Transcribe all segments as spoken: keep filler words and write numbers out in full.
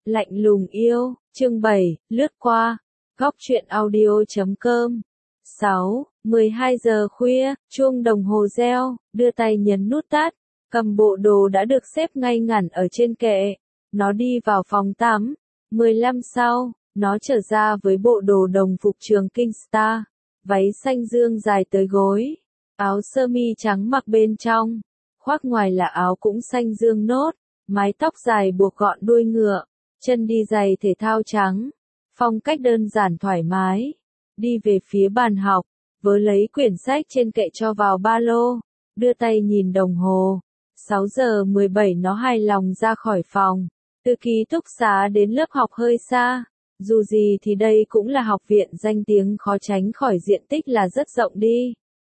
Lạnh lùng yêu, chương bảy, lướt qua, góc truyện audio chấm com. sáu, mười hai giờ khuya, chuông đồng hồ reo, đưa tay nhấn nút tắt, cầm bộ đồ đã được xếp ngay ngắn ở trên kệ. Nó đi vào phòng tắm. mười lăm sau, nó trở ra với bộ đồ đồng phục trường Kingstar, váy xanh dương dài tới gối, áo sơ mi trắng mặc bên trong, khoác ngoài là áo cũng xanh dương nốt, mái tóc dài buộc gọn đuôi ngựa, chân đi giày thể thao trắng, phong cách đơn giản thoải mái, đi về phía bàn học, vớ lấy quyển sách trên kệ cho vào ba lô, đưa tay nhìn đồng hồ, sáu giờ mười bảy nó hài lòng ra khỏi phòng. Từ ký túc xá đến lớp học hơi xa, dù gì thì đây cũng là học viện danh tiếng, khó tránh khỏi diện tích là rất rộng đi.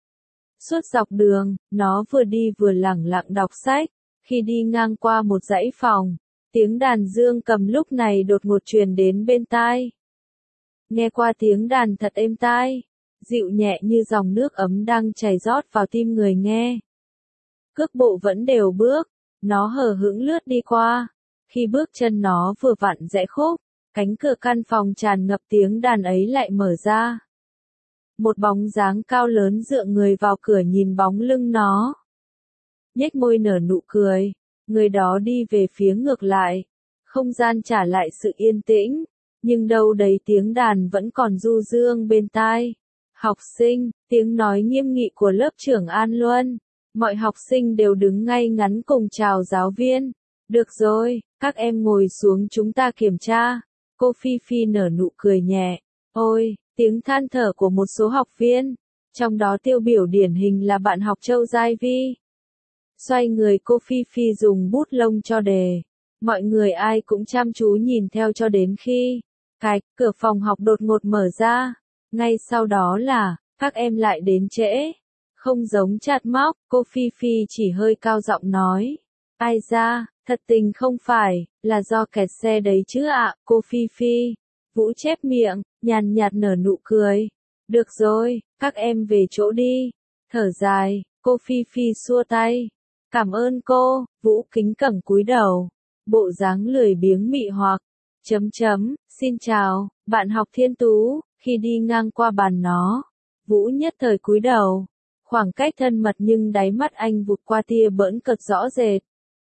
Suốt dọc đường, nó vừa đi vừa lẳng lặng đọc sách, khi đi ngang qua một dãy phòng, tiếng đàn dương cầm lúc này đột ngột truyền đến bên tai. Nghe qua tiếng đàn thật êm tai, dịu nhẹ như dòng nước ấm đang chảy rót vào tim người nghe. Cước bộ vẫn đều bước, nó hờ hững lướt đi qua. Khi bước chân nó vừa vặn rẽ khúc, cánh cửa căn phòng tràn ngập tiếng đàn ấy lại mở ra. Một bóng dáng cao lớn dựa người vào cửa nhìn bóng lưng nó. Nhếch môi nở nụ cười, người đó đi về phía ngược lại. Không gian trả lại sự yên tĩnh, nhưng đâu đấy tiếng đàn vẫn còn du dương bên tai. Học sinh, tiếng nói nghiêm nghị của lớp trưởng An Luân. Mọi học sinh đều đứng ngay ngắn cùng chào giáo viên. Được rồi, các em ngồi xuống chúng ta kiểm tra. Cô Phi Phi nở nụ cười nhẹ. Ôi, tiếng than thở của một số học viên. Trong đó tiêu biểu điển hình là bạn học Châu Giai Vi. Xoay người cô Phi Phi dùng bút lông cho đề. Mọi người ai cũng chăm chú nhìn theo cho đến khi cạch, cửa phòng học đột ngột mở ra. Ngay sau đó là, các em lại đến trễ. Không giống chạt móc, cô Phi Phi chỉ hơi cao giọng nói. Ai ra, thật tình không phải, là do kẹt xe đấy chứ ạ, cô Phi Phi. Vũ chép miệng, nhàn nhạt nở nụ cười. Được rồi, các em về chỗ đi. Thở dài, cô Phi Phi xua tay. Cảm ơn cô, Vũ kính cẩn cúi đầu. Bộ dáng lười biếng mị hoặc. Chấm chấm, xin chào, bạn học Thiên Tú. Khi đi ngang qua bàn nó, Vũ nhất thời cúi đầu. Khoảng cách thân mật nhưng đáy mắt anh vụt qua tia bỡn cợt rõ rệt.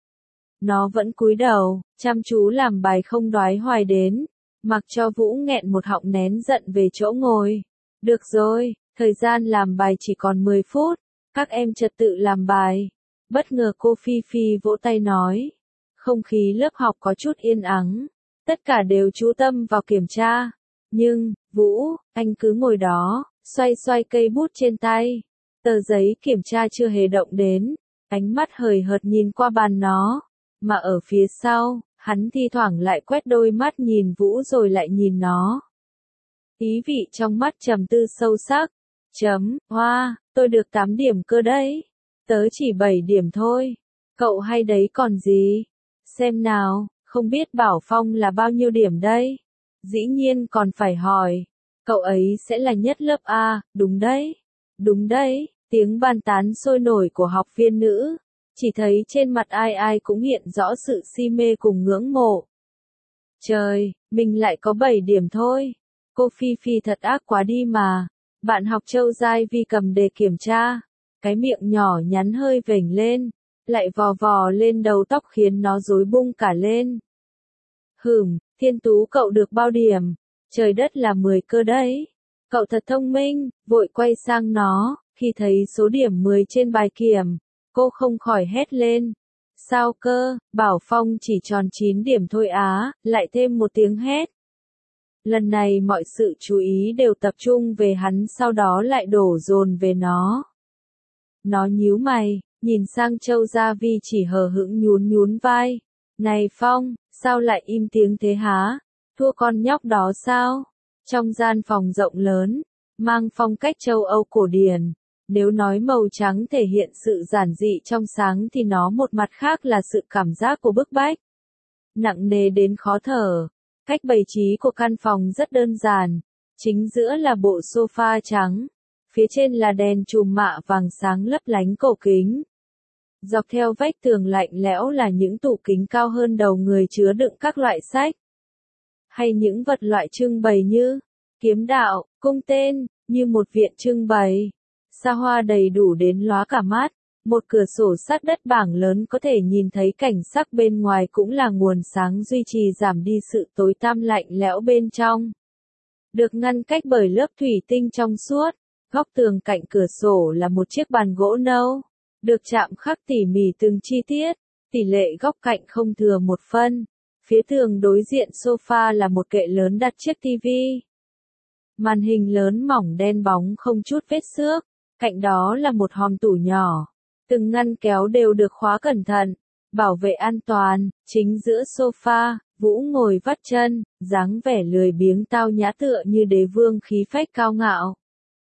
Nó vẫn cúi đầu, chăm chú làm bài không đoái hoài đến, mặc cho Vũ nghẹn một họng nén giận về chỗ ngồi. Được rồi, thời gian làm bài chỉ còn mười phút, các em trật tự làm bài. Bất ngờ cô Phi Phi vỗ tay nói. Không khí lớp học có chút yên ắng, tất cả đều chú tâm vào kiểm tra. Nhưng, Vũ, anh cứ ngồi đó, xoay xoay cây bút trên tay. Tờ giấy kiểm tra chưa hề động đến, ánh mắt hời hợt nhìn qua bàn nó. Mà ở phía sau, hắn thi thoảng lại quét đôi mắt nhìn Vũ rồi lại nhìn nó. Ý vị trong mắt trầm tư sâu sắc. Chấm, hoa, tôi được tám điểm cơ đấy. Tớ chỉ bảy điểm thôi. Cậu hay đấy còn gì? Xem nào, không biết Bảo Phong là bao nhiêu điểm đây? Dĩ nhiên còn phải hỏi. Cậu ấy sẽ là nhất lớp A, đúng đấy. Đúng đấy, tiếng bàn tán sôi nổi của học viên nữ. Chỉ thấy trên mặt ai ai cũng hiện rõ sự si mê cùng ngưỡng mộ. Trời, mình lại có bảy điểm thôi. Cô Phi Phi thật ác quá đi mà. Bạn học Châu Giai Vi cầm đề kiểm tra. Cái miệng nhỏ nhắn hơi vểnh lên. Lại vò vò lên đầu tóc khiến nó rối bung cả lên. Hửm, Thiên Tú cậu được bao điểm? Trời đất là mười cơ đấy. Cậu thật thông minh, vội quay sang nó. Khi thấy số điểm mười trên bài kiểm. Cô không khỏi hét lên. Sao cơ, Bảo Phong chỉ tròn chín điểm thôi á, lại thêm một tiếng hét. Lần này mọi sự chú ý đều tập trung về hắn, sau đó lại đổ dồn về nó. Nó nhíu mày, nhìn sang Châu Gia Vi chỉ hờ hững nhún nhún vai. Này Phong, sao lại im tiếng thế há? Thua con nhóc đó sao? Trong gian phòng rộng lớn, mang phong cách châu Âu cổ điển. Nếu nói màu trắng thể hiện sự giản dị trong sáng thì nó một mặt khác là sự cảm giác của bức bách. Nặng nề đến khó thở. Cách bày trí của căn phòng rất đơn giản. Chính giữa là bộ sofa trắng. Phía trên là đèn chùm mạ vàng sáng lấp lánh cổ kính. Dọc theo vách tường lạnh lẽo là những tủ kính cao hơn đầu người chứa đựng các loại sách. hay những vật loại trưng bày như kiếm đạo, cung tên, như một viện trưng bày. Xa hoa đầy đủ đến lóa cả mắt. Một cửa sổ sát đất bảng lớn có thể nhìn thấy cảnh sắc bên ngoài cũng là nguồn sáng duy trì giảm đi sự tối tăm lạnh lẽo bên trong. Được ngăn cách bởi lớp thủy tinh trong suốt, góc tường cạnh cửa sổ là một chiếc bàn gỗ nâu, được chạm khắc tỉ mỉ từng chi tiết, tỷ lệ góc cạnh không thừa một phân. Phía tường đối diện sofa là một kệ lớn đặt chiếc tivi. Màn hình lớn mỏng đen bóng không chút vết xước, cạnh đó là một hòm tủ nhỏ. Từng ngăn kéo đều được khóa cẩn thận, bảo vệ an toàn. Chính giữa sofa, Vũ ngồi vắt chân, dáng vẻ lười biếng tao nhã tựa như đế vương khí phách cao ngạo.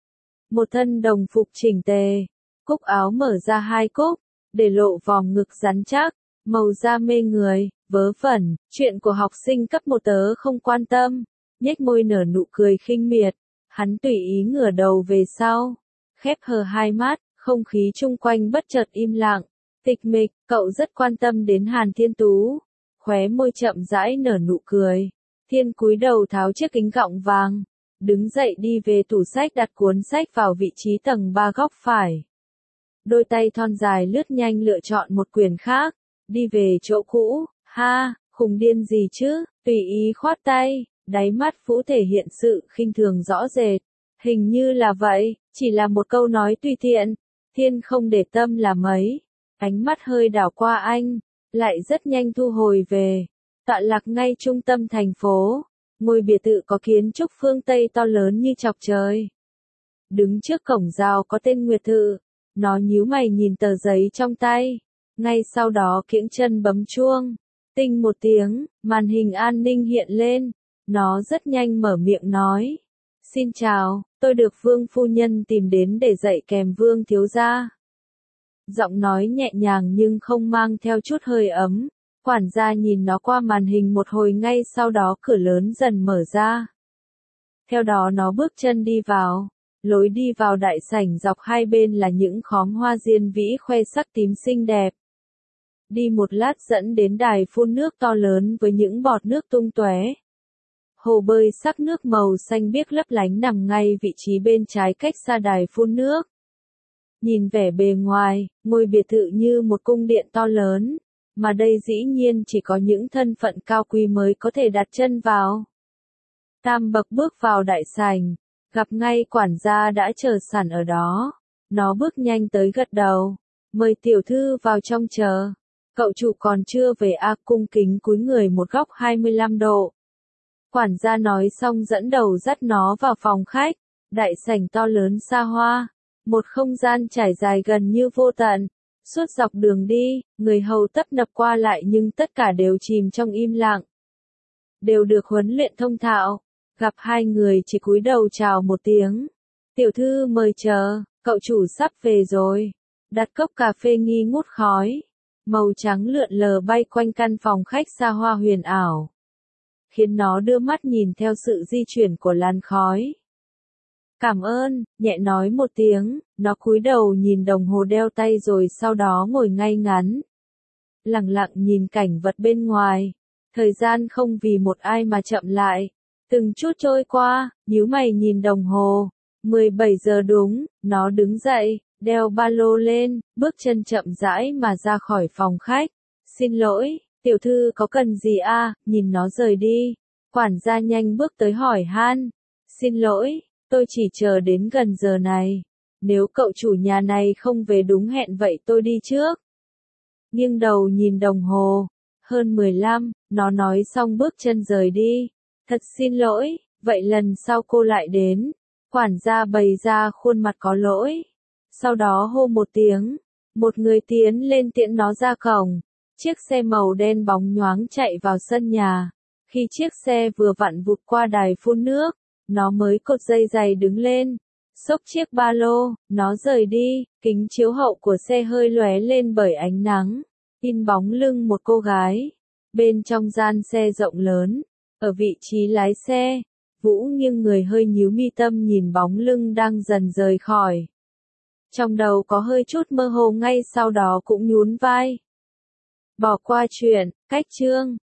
Một thân đồng phục chỉnh tề, cúc áo mở ra hai cúc, để lộ vòng ngực rắn chắc, màu da mê người, vớ vẩn. Chuyện của học sinh cấp một tớ không quan tâm, nhếch môi nở nụ cười khinh miệt. Hắn tùy ý ngửa đầu về sau, khép hờ hai mắt. Không khí chung quanh bất chợt im lặng, tịch mịch. Cậu rất quan tâm đến Hàn Thiên Tú, khóe môi chậm rãi nở nụ cười. Thiên cúi đầu tháo chiếc kính gọng vàng, đứng dậy đi về tủ sách đặt cuốn sách vào vị trí tầng ba góc phải. Đôi tay thon dài lướt nhanh lựa chọn một quyển khác, đi về chỗ cũ. Ha, khùng điên gì chứ, tùy ý khoát tay, đáy mắt Vũ thể hiện sự khinh thường rõ rệt. Hình như là vậy, chỉ là một câu nói tùy tiện. Thiên không để tâm là mấy, ánh mắt hơi đảo qua anh, lại rất nhanh thu hồi về. Tọa lạc ngay trung tâm thành phố, ngôi biệt thự có kiến trúc phương Tây to lớn như chọc trời. Đứng trước cổng rào có tên Nguyệt Thự, nó nhíu mày nhìn tờ giấy trong tay, ngay sau đó kiễng chân bấm chuông. Tinh một tiếng, màn hình an ninh hiện lên, nó rất nhanh mở miệng nói. Xin chào, tôi được Vương phu nhân tìm đến để dạy kèm Vương thiếu gia. Giọng nói nhẹ nhàng nhưng không mang theo chút hơi ấm. Quản gia nhìn nó qua màn hình một hồi, ngay sau đó cửa lớn dần mở ra. Theo đó nó bước chân đi vào. Lối đi vào đại sảnh dọc hai bên là những khóm hoa diên vĩ khoe sắc tím xinh đẹp. Đi một lát dẫn đến đài phun nước to lớn với những bọt nước tung tóe. Hồ bơi sắc nước màu xanh biếc lấp lánh nằm ngay vị trí bên trái cách xa đài phun nước. Nhìn vẻ bề ngoài, ngôi biệt thự như một cung điện to lớn, mà đây dĩ nhiên chỉ có những thân phận cao quý mới có thể đặt chân vào. Tam bậc bước vào đại sảnh, gặp ngay quản gia đã chờ sẵn ở đó. Nó bước nhanh tới gật đầu, mời tiểu thư vào trong chờ. Cậu chủ còn chưa về à? Cung kính cúi người một góc hai mươi lăm độ. Quản gia nói xong dẫn đầu dắt nó vào phòng khách, đại sảnh to lớn xa hoa, một không gian trải dài gần như vô tận. Suốt dọc đường đi, người hầu tấp nập qua lại nhưng tất cả đều chìm trong im lặng. Đều được huấn luyện thông thạo, gặp hai người chỉ cúi đầu chào một tiếng. Tiểu thư mời chờ, cậu chủ sắp về rồi. Đặt cốc cà phê nghi ngút khói, màu trắng lượn lờ bay quanh căn phòng khách xa hoa huyền ảo, khiến nó đưa mắt nhìn theo sự di chuyển của làn khói. Cảm ơn, nhẹ nói một tiếng, nó cúi đầu nhìn đồng hồ đeo tay rồi sau đó ngồi ngay ngắn. Lặng lặng nhìn cảnh vật bên ngoài, thời gian không vì một ai mà chậm lại. Từng chút trôi qua, nhíu mày nhìn đồng hồ, mười bảy giờ đúng, nó đứng dậy, đeo ba lô lên, bước chân chậm rãi mà ra khỏi phòng khách. Xin lỗi, tiểu thư có cần gì à? Nhìn nó rời đi, quản gia nhanh bước tới hỏi han. Xin lỗi, tôi chỉ chờ đến gần giờ này. Nếu cậu chủ nhà này không về đúng hẹn vậy tôi đi trước. Nghiêng đầu nhìn đồng hồ, hơn mười lăm, nó nói xong bước chân rời đi. Thật xin lỗi, vậy lần sau cô lại đến. Quản gia bày ra khuôn mặt có lỗi. Sau đó hô một tiếng, một người tiến lên tiễn nó ra cổng. Chiếc xe màu đen bóng nhoáng chạy vào sân nhà. Khi chiếc xe vừa vặn vụt qua đài phun nước, nó mới cột dây giày đứng lên, xốc chiếc ba lô, nó rời đi. Kính chiếu hậu của xe hơi lóe lên bởi ánh nắng, in bóng lưng một cô gái. Bên trong gian xe rộng lớn, ở vị trí lái xe, Vũ nghiêng người hơi nhíu mi tâm nhìn bóng lưng đang dần rời khỏi. Trong đầu có hơi chút mơ hồ, ngay sau đó cũng nhún vai. Bỏ qua chuyện, cách chương.